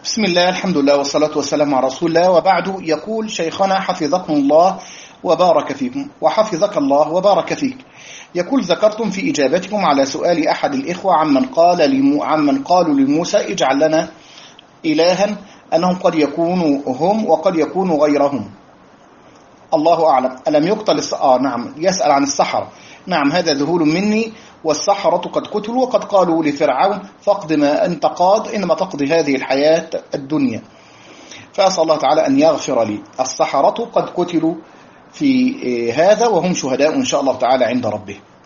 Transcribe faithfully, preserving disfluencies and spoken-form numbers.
بسم الله، الحمد لله والصلاة والسلام على رسول الله، وبعد. يقول شيخنا حفظكم الله وبارك فيكم، وحفظك الله وبارك فيك. يقول: ذكرتم في إجابتكم على سؤال أحد الإخوة عمن قال لمو عمن قالوا لموسى اجعل لنا إلها أنهم قد يكونوا هم وقد يكونوا غيرهم، الله أعلم. ألم يقتل الس... آه نعم، يسأل عن السحرة. نعم، هذا ذهول مني، والسحرة قد قتلوا، وقد قالوا لفرعون فاقض ما أنت قاض إنما تقضي هذه الحياة الدنيا. فأسأل الله تعالى أن يغفر لي. السحرة قد قتلوا في هذا وهم شهداء إن شاء الله تعالى عند ربهم.